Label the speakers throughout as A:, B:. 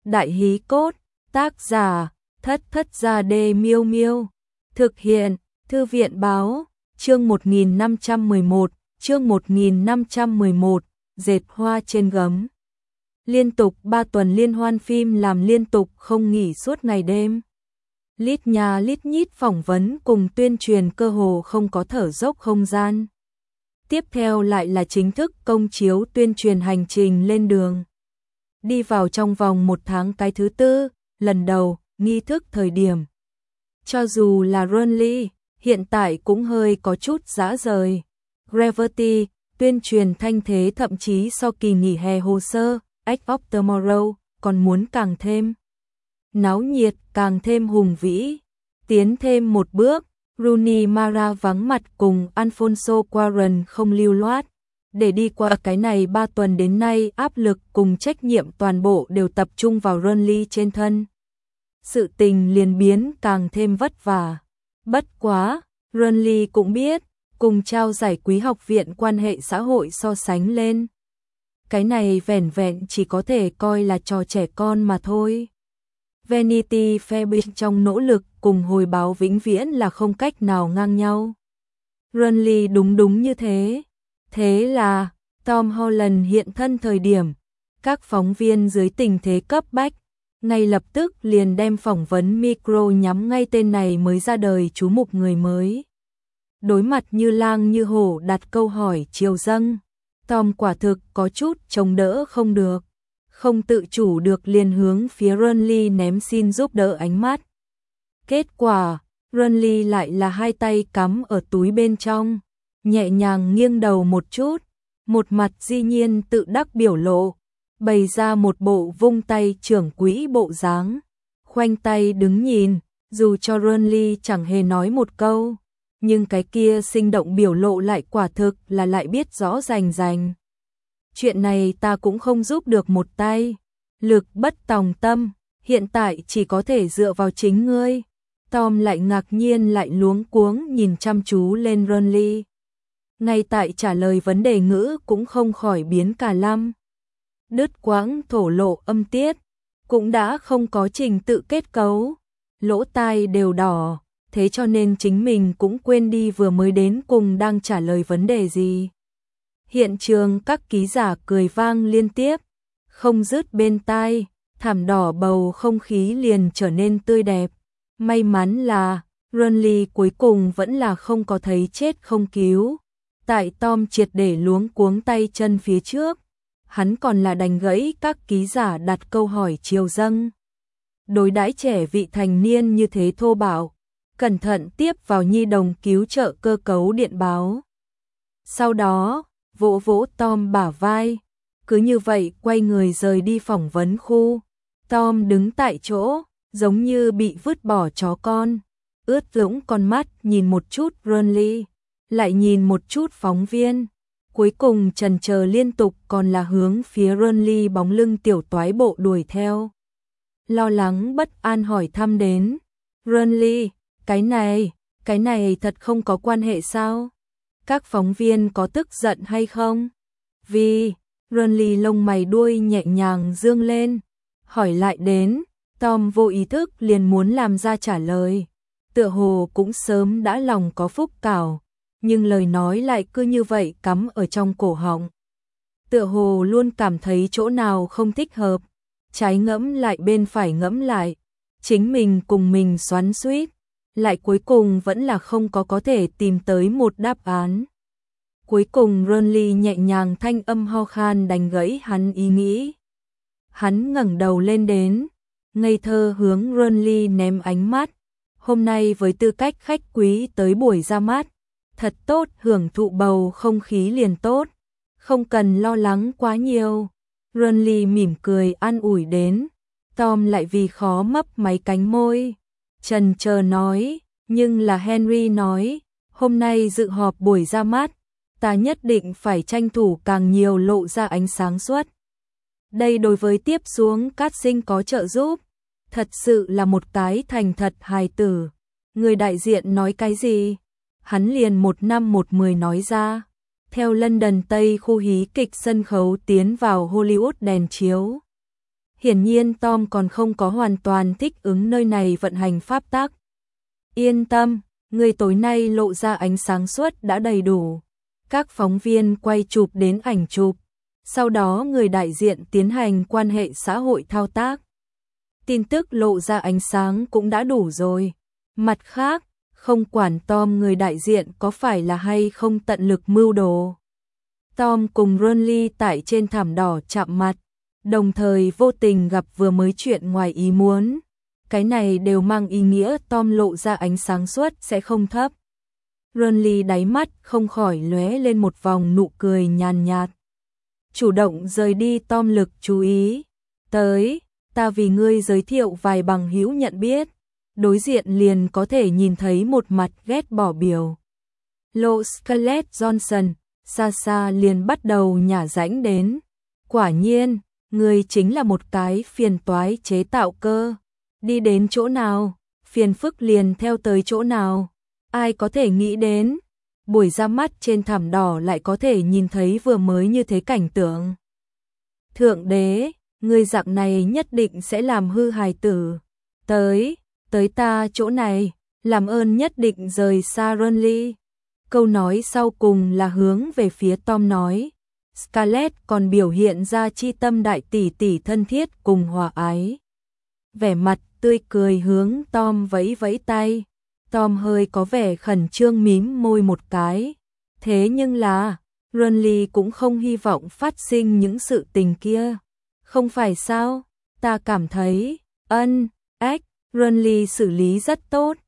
A: Đại hí cốt, tác giả, Thất Thất Gia Đê Miêu Miêu. Thực hiện, Thư viện báo, chương 1511, chương 1511, dệt hoa trên gấm. Liên tục 3 tuần liên hoan phim làm liên tục không nghỉ suốt ngày đêm. Lít nhà lít nhít phỏng vấn cùng tuyên truyền cơ hồ không có thở dốc không gian. Tiếp theo lại là chính thức công chiếu tuyên truyền hành trình lên đường. Đi vào trong vòng 1 tháng cái thứ tư, lần đầu, nghi thức thời điểm. Cho dù là Runly, hiện tại cũng hơi có chút dã rời. Gravity, tuyên truyền thanh thế thậm chí so kỳ nghỉ hè hồ sơ, Edge of Tomorrow, còn muốn càng thêm náo nhiệt, càng thêm hùng vĩ. Tiến thêm một bước, Rooney Mara vắng mặt cùng Alfonso Cuarón không lưu loát. Để đi qua cái này 3 tuần đến nay áp lực cùng trách nhiệm toàn bộ đều tập trung vào Runly trên thân. Sự tình liền biến càng thêm vất vả. Bất quá, Runly cũng biết, cùng trao giải quý học viện quan hệ xã hội so sánh lên. Cái này vẻn vẹn chỉ có thể coi là trò trẻ con mà thôi. Vanity Fair trong nỗ lực cùng hồi báo vĩnh viễn là không cách nào ngang nhau. Runly đúng như thế. Thế là, Tom Holland hiện thân thời điểm, các phóng viên dưới tình thế cấp bách, ngay lập tức liền đem phỏng vấn micro nhắm ngay tên này mới ra đời chú mục người mới. Đối mặt như lang như hổ đặt câu hỏi triều dâng, Tom quả thực có chút chống đỡ không được, không tự chủ được liền hướng phía Runly ném xin giúp đỡ ánh mắt. Kết quả, Runly lại là hai tay cắm ở túi bên trong, nhẹ nhàng nghiêng đầu một chút, một mặt dĩ nhiên tự đắc biểu lộ, bày ra một bộ vung tay trưởng quỹ bộ dáng, khoanh tay đứng nhìn, dù cho Runly chẳng hề nói một câu, nhưng cái kia sinh động biểu lộ lại quả thực là lại biết rõ rành rành. Chuyện này ta cũng không giúp được một tay, lực bất tòng tâm, hiện tại chỉ có thể dựa vào chính ngươi. Tom lại ngạc nhiên lại luống cuống nhìn chăm chú lên Runly. Ngay tại trả lời vấn đề ngữ cũng không khỏi biến cả lăm. Đứt quãng thổ lộ âm tiết, cũng đã không có trình tự kết cấu, lỗ tai đều đỏ, thế cho nên chính mình cũng quên đi vừa mới đến cùng đang trả lời vấn đề gì. Hiện trường các ký giả cười vang liên tiếp, không dứt bên tai, thảm đỏ bầu không khí liền trở nên tươi đẹp. May mắn là, Runly cuối cùng vẫn là không có thấy chết không cứu. Tại Tom triệt để luống cuống tay chân phía trước, hắn còn là đành gãy các ký giả đặt câu hỏi triều dâng. Đối đãi trẻ vị thành niên như thế thô bạo, cẩn thận tiếp vào nhi đồng cứu trợ cơ cấu điện báo. Sau đó, vỗ vỗ Tom bả vai, cứ như vậy quay người rời đi phỏng vấn khu. Tom đứng tại chỗ, giống như bị vứt bỏ chó con, ướt lũng con mắt nhìn một chút Runly, lại nhìn một chút phóng viên, cuối cùng chần chờ liên tục còn là hướng phía Runly bóng lưng tiểu toái bộ đuổi theo. Lo lắng bất an hỏi thăm đến, Runly, cái này thật không có quan hệ sao? Các phóng viên có tức giận hay không? Vì, Runly lông mày đuôi nhẹ nhàng dương lên, hỏi lại đến, Tom vô ý thức liền muốn làm ra trả lời, tựa hồ cũng sớm đã lòng có phúc cảo, nhưng lời nói lại cứ như vậy cắm ở trong cổ họng. Tựa hồ luôn cảm thấy chỗ nào không thích hợp, trái ngẫm lại bên phải ngẫm lại, chính mình cùng mình xoắn xuýt, lại cuối cùng vẫn là không có thể tìm tới một đáp án. Cuối cùng Runly nhẹ nhàng thanh âm ho khan đánh gãy hắn ý nghĩ. Hắn ngẩng đầu lên đến, ngây thơ hướng Runly ném ánh mắt. Hôm nay với tư cách khách quý tới buổi ra mắt, thật tốt, hưởng thụ bầu không khí liền tốt, không cần lo lắng quá nhiều. Runly mỉm cười an ủi đến, Tom lại vì khó mấp máy cánh môi, chần chờ nói, nhưng là Henry nói, hôm nay dự họp buổi ra mắt, ta nhất định phải tranh thủ càng nhiều lộ ra ánh sáng suốt. Đây đối với tiếp xuống casting có trợ giúp, thật sự là một cái thành thật hài tử. Người đại diện nói cái gì? Hắn liền 1 năm 1 10 nói ra. Theo London Tây khu hí kịch sân khấu tiến vào Hollywood đèn chiếu. Hiển nhiên Tom còn không có hoàn toàn thích ứng nơi này vận hành pháp tắc. Yên tâm, người tối nay lộ ra ánh sáng suốt đã đầy đủ. Các phóng viên quay chụp đến ảnh chụp. Sau đó người đại diện tiến hành quan hệ xã hội thao tác. Tin tức lộ ra ánh sáng cũng đã đủ rồi. Mặt khác, không quản Tom người đại diện có phải là hay không tận lực mưu đồ. Tom cùng Ronly tại trên thảm đỏ chạm mặt, đồng thời vô tình gặp vừa mới chuyện ngoài ý muốn. Cái này đều mang ý nghĩa Tom lộ ra ánh sáng suốt sẽ không thấp. Ronly đáy mắt không khỏi lóe lên một vòng nụ cười nhàn nhạt. Chủ động rời đi Tom lực chú ý. Tới, ta vì ngươi giới thiệu vài bằng hữu nhận biết. Đối diện liền có thể nhìn thấy một mặt ghét bỏ biểu. Lộ Scarlett Johansson, xa xa liền bắt đầu nhả rãnh đến. Quả nhiên, ngươi chính là một cái phiền toái chế tạo cơ. Đi đến chỗ nào, phiền phức liền theo tới chỗ nào. Ai có thể nghĩ đến, buổi ra mắt trên thảm đỏ lại có thể nhìn thấy vừa mới như thế cảnh tượng. Thượng đế, người dạng này nhất định sẽ làm hư hài tử. Tới ta chỗ này, làm ơn nhất định rời xa Ronly. Câu nói sau cùng là hướng về phía Tom nói. Scarlett còn biểu hiện ra chi tâm đại tỷ tỷ thân thiết cùng hòa ái. Vẻ mặt tươi cười hướng Tom vẫy vẫy tay. Tom hơi có vẻ khẩn trương mím môi một cái. Thế nhưng là, Ronly cũng không hy vọng phát sinh những sự tình kia. Không phải sao? Ta cảm thấy, Ronly xử lý rất tốt.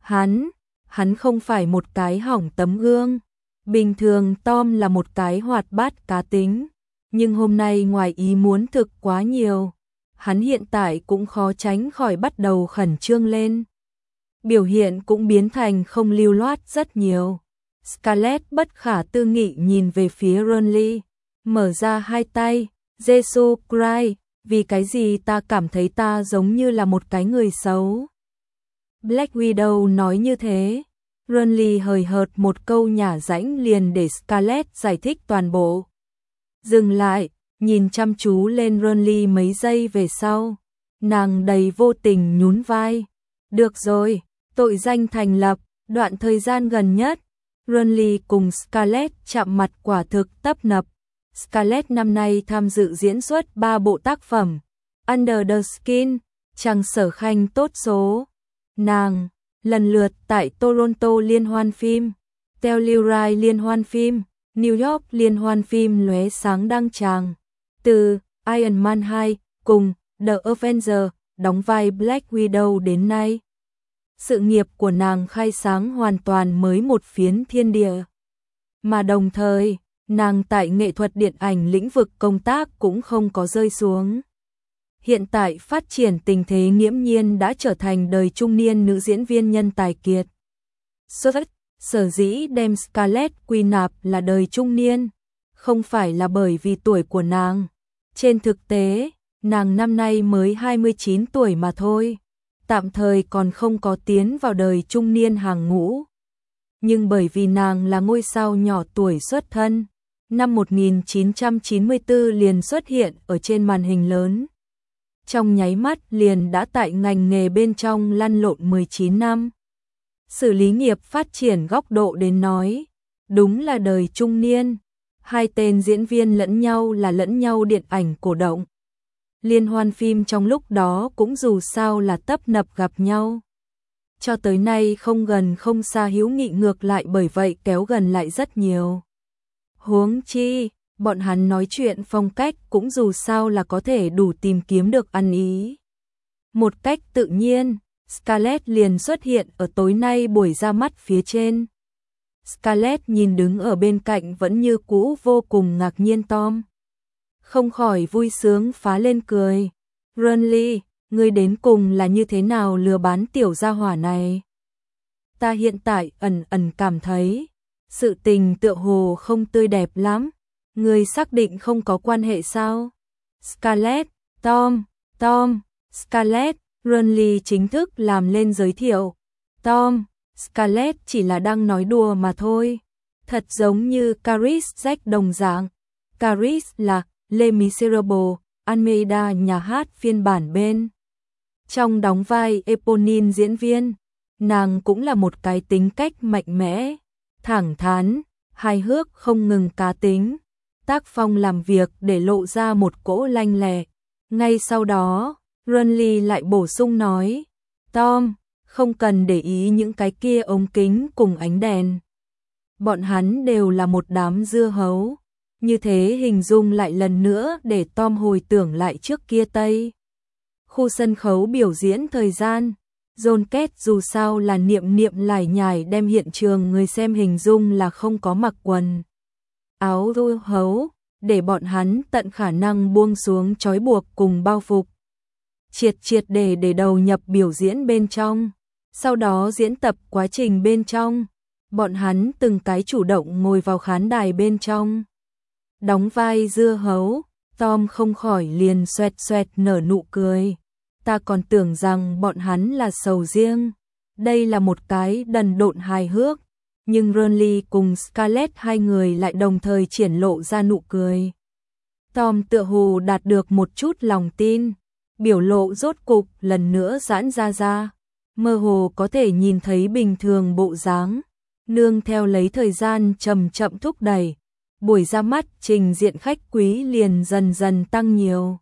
A: Hắn không phải một cái hỏng tấm gương. Bình thường Tom là một cái hoạt bát cá tính. Nhưng hôm nay ngoài ý muốn thực quá nhiều. Hắn hiện tại cũng khó tránh khỏi bắt đầu khẩn trương lên. Biểu hiện cũng biến thành không lưu loát rất nhiều. Scarlett bất khả tư nghị nhìn về phía Ronly, mở ra hai tay. Jesus Christ, vì cái gì ta cảm thấy ta giống như là một cái người xấu. Black Widow nói như thế. Ronly hời hợt một câu nhả rãnh liền để Scarlett giải thích toàn bộ. Dừng lại, nhìn chăm chú lên Ronly mấy giây về sau. Nàng đầy vô tình nhún vai. Được rồi, tội danh thành lập, đoạn thời gian gần nhất. Ronly cùng Scarlett chạm mặt quả thực tấp nập. Scarlett năm nay tham dự diễn xuất 3 bộ tác phẩm. Under the Skin, Trăng Sở Khanh tốt số. Nàng, lần lượt tại Toronto liên hoan phim, Telluride liên hoan phim, New York liên hoan phim lóe sáng đăng tràng. Từ Iron Man 2 cùng The Avenger đóng vai Black Widow đến nay. Sự nghiệp của nàng khai sáng hoàn toàn mới một phiến thiên địa. Mà đồng thời, nàng tại nghệ thuật điện ảnh lĩnh vực công tác cũng không có rơi xuống. Hiện tại phát triển tình thế nghiễm nhiên đã trở thành đời trung niên nữ diễn viên nhân tài kiệt. Sở dĩ đem Scarlett quy nạp là đời trung niên, không phải là bởi vì tuổi của nàng. Trên thực tế, nàng năm nay mới 29 tuổi mà thôi, tạm thời còn không có tiến vào đời trung niên hàng ngũ. Nhưng bởi vì nàng là ngôi sao nhỏ tuổi xuất thân, năm 1994 liền xuất hiện ở trên màn hình lớn. Trong nháy mắt liền đã tại ngành nghề bên trong lăn lộn 19 năm. Xử lý nghiệp phát triển góc độ đến nói, đúng là đời trung niên. Hai tên diễn viên lẫn nhau điện ảnh cổ động. Liên hoan phim trong lúc đó cũng dù sao là tấp nập gặp nhau. Cho tới nay không gần không xa hữu nghị ngược lại bởi vậy kéo gần lại rất nhiều. Huống chi, bọn hắn nói chuyện phong cách cũng dù sao là có thể đủ tìm kiếm được ăn ý. Một cách tự nhiên, Scarlett liền xuất hiện ở tối nay buổi ra mắt phía trên. Scarlett nhìn đứng ở bên cạnh vẫn như cũ vô cùng ngạc nhiên Tom. Không khỏi vui sướng phá lên cười. Ronly, ngươi đến cùng là như thế nào lừa bán tiểu gia hỏa này? Ta hiện tại ẩn cảm thấy, sự tình tựa hồ không tươi đẹp lắm. Ngươi xác định không có quan hệ sao? Scarlett, Tom, Scarlett, Ronly chính thức làm lên giới thiệu. Tom, Scarlett chỉ là đang nói đùa mà thôi. Thật giống như Caris Jack đồng dạng. Caris là Les Miserables, Almeida nhà hát phiên bản bên. Trong đóng vai Eponine diễn viên, nàng cũng là một cái tính cách mạnh mẽ, thẳng thắn, hài hước không ngừng cá tính. Tác phong làm việc để lộ ra một cỗ lanh lẹ. Ngay sau đó, Renly lại bổ sung nói, Tom, không cần để ý những cái kia ống kính cùng ánh đèn. Bọn hắn đều là một đám dưa hấu. Như thế hình dung lại lần nữa để Tom hồi tưởng lại trước kia Tây. Khu sân khấu biểu diễn thời gian, John Kết dù sao là niệm lải nhải đem hiện trường người xem hình dung là không có mặc quần áo dưa hấu, để bọn hắn tận khả năng buông xuống trói buộc cùng bao phục. Triệt để đầu nhập biểu diễn bên trong, sau đó diễn tập quá trình bên trong, bọn hắn từng cái chủ động ngồi vào khán đài bên trong. Đóng vai dưa hấu, Tom không khỏi liền xoẹt nở nụ cười. Ta còn tưởng rằng bọn hắn là sầu riêng. Đây là một cái đần độn hài hước, nhưng Renly cùng Scarlett hai người lại đồng thời triển lộ ra nụ cười. Tom tựa hồ đạt được một chút lòng tin, biểu lộ rốt cục lần nữa giãn ra, mơ hồ có thể nhìn thấy bình thường bộ dáng, nương theo lấy thời gian chậm thúc đẩy, buổi ra mắt trình diện khách quý liền dần tăng nhiều.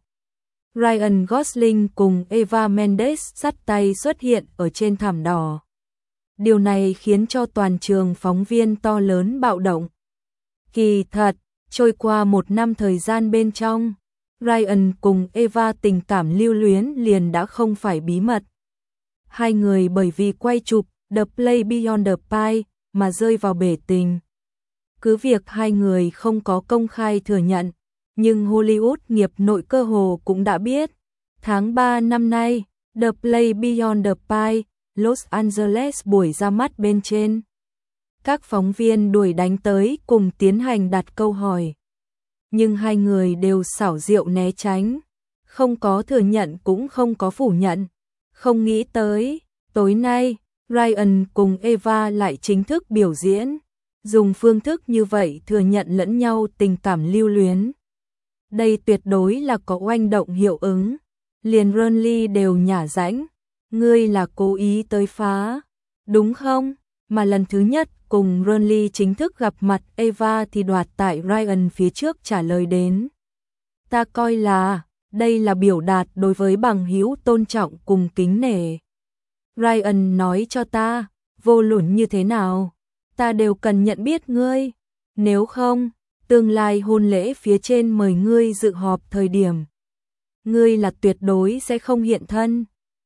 A: Ryan Gosling cùng Eva Mendes dắt tay xuất hiện ở trên thảm đỏ. Điều này khiến cho toàn trường phóng viên to lớn bạo động. Kỳ thật, trôi qua một năm thời gian bên trong, Ryan cùng Eva tình cảm lưu luyến liền đã không phải bí mật. Hai người bởi vì quay chụp The Play Beyond the Pie mà rơi vào bể tình. Cứ việc hai người không có công khai thừa nhận, nhưng Hollywood nghiệp nội cơ hồ cũng đã biết. Tháng 3 năm nay, The Play Beyond the Pie, Los Angeles buổi ra mắt bên trên. Các phóng viên đuổi đánh tới cùng tiến hành đặt câu hỏi. Nhưng hai người đều xảo diệu né tránh, không có thừa nhận cũng không có phủ nhận. Không nghĩ tới, tối nay, Ryan cùng Eva lại chính thức biểu diễn, dùng phương thức như vậy thừa nhận lẫn nhau tình cảm lưu luyến. Đây tuyệt đối là có oanh động hiệu ứng. Liền Renly đều nhả rãnh, ngươi là cố ý tới phá, đúng không? Mà lần thứ nhất cùng Renly chính thức gặp mặt Eva thì đoạt tại Ryan phía trước trả lời đến. Ta coi là, đây là biểu đạt đối với bằng hữu tôn trọng cùng kính nể. Ryan nói cho ta, vô luận như thế nào, ta đều cần nhận biết ngươi, nếu không, tương lai hôn lễ phía trên mời ngươi dự họp thời điểm. Ngươi là tuyệt đối sẽ không hiện thân.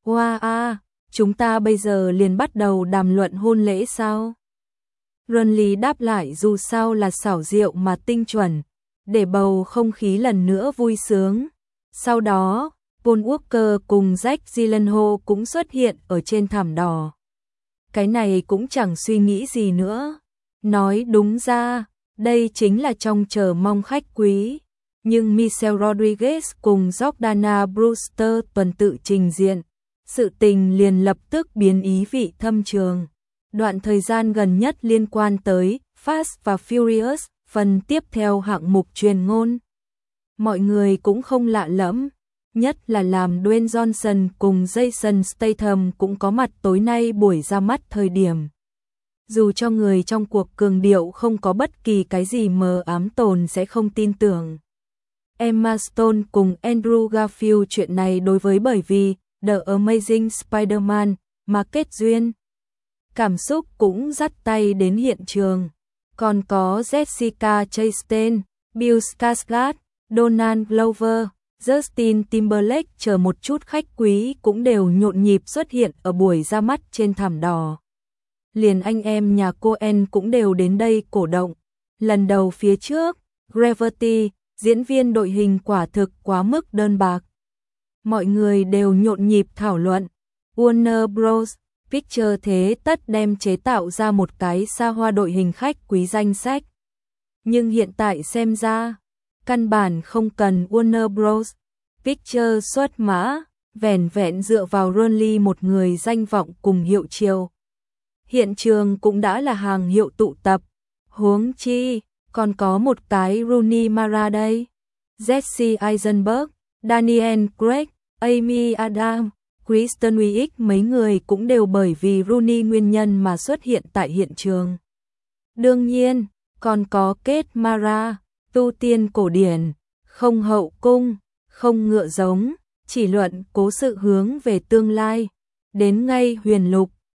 A: Wow, chúng ta bây giờ liền bắt đầu đàm luận hôn lễ sao? Renly đáp lại dù sao là xảo diệu mà tinh chuẩn, để bầu không khí lần nữa vui sướng. Sau đó, Paul Walker cùng Jake Gyllenhaal cũng xuất hiện ở trên thảm đỏ. Cái này cũng chẳng suy nghĩ gì nữa. Nói đúng ra, đây chính là trong chờ mong khách quý. Nhưng Michelle Rodriguez cùng Jordana Brewster tuần tự trình diện. Sự tình liền lập tức biến ý vị thâm trường. Đoạn thời gian gần nhất liên quan tới Fast và Furious, phần tiếp theo hạng mục truyền ngôn. Mọi người cũng không lạ lẫm, nhất là làm Dwayne Johnson cùng Jason Statham cũng có mặt tối nay buổi ra mắt thời điểm. Dù cho người trong cuộc cường điệu không có bất kỳ cái gì mờ ám tồn sẽ không tin tưởng. Emma Stone cùng Andrew Garfield chuyện này đối với bởi vì The Amazing Spider-Man mà kết duyên. Cảm xúc cũng dắt tay đến hiện trường. Còn có Jessica Chastain, Bill Skarsgård, Donald Glover, Justin Timberlake chờ một chút khách quý cũng đều nhộn nhịp xuất hiện ở buổi ra mắt trên thảm đỏ. Liền anh em nhà Coen cũng đều đến đây cổ động. Lần đầu phía trước, Gravity, diễn viên đội hình quả thực quá mức đơn bạc. Mọi người đều nhộn nhịp thảo luận. Warner Bros. Pictures thế tất đem chế tạo ra một cái xa hoa đội hình khách quý danh sách. Nhưng hiện tại xem ra, căn bản không cần Warner Bros. Pictures xuất mã, vẻn vẹn dựa vào Renly một người danh vọng cùng hiệu chiều. Hiện trường cũng đã là hàng hiệu tụ tập, huống chi, còn có một cái Rooney Mara đây. Jesse Eisenberg, Daniel Craig, Amy Adams, Kristen Wiig mấy người cũng đều bởi vì Rooney nguyên nhân mà xuất hiện tại hiện trường. Đương nhiên, còn có Kate Mara, tu tiên cổ điển, không hậu cung, không ngựa giống, chỉ luận cố sự hướng về tương lai. Đến ngay Huyền Lục,